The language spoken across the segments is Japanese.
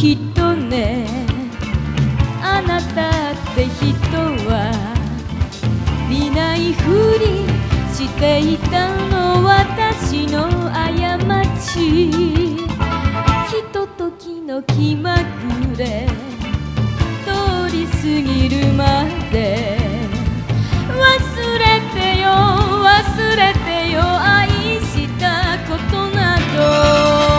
きっとね、あなたって人は見ないふりしていたの、私の過ち。ひとときの気まぐれ通り過ぎるまで、忘れてよ忘れてよ、愛したことなど。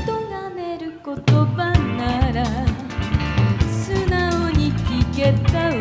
言葉なら素直に聞けたわ。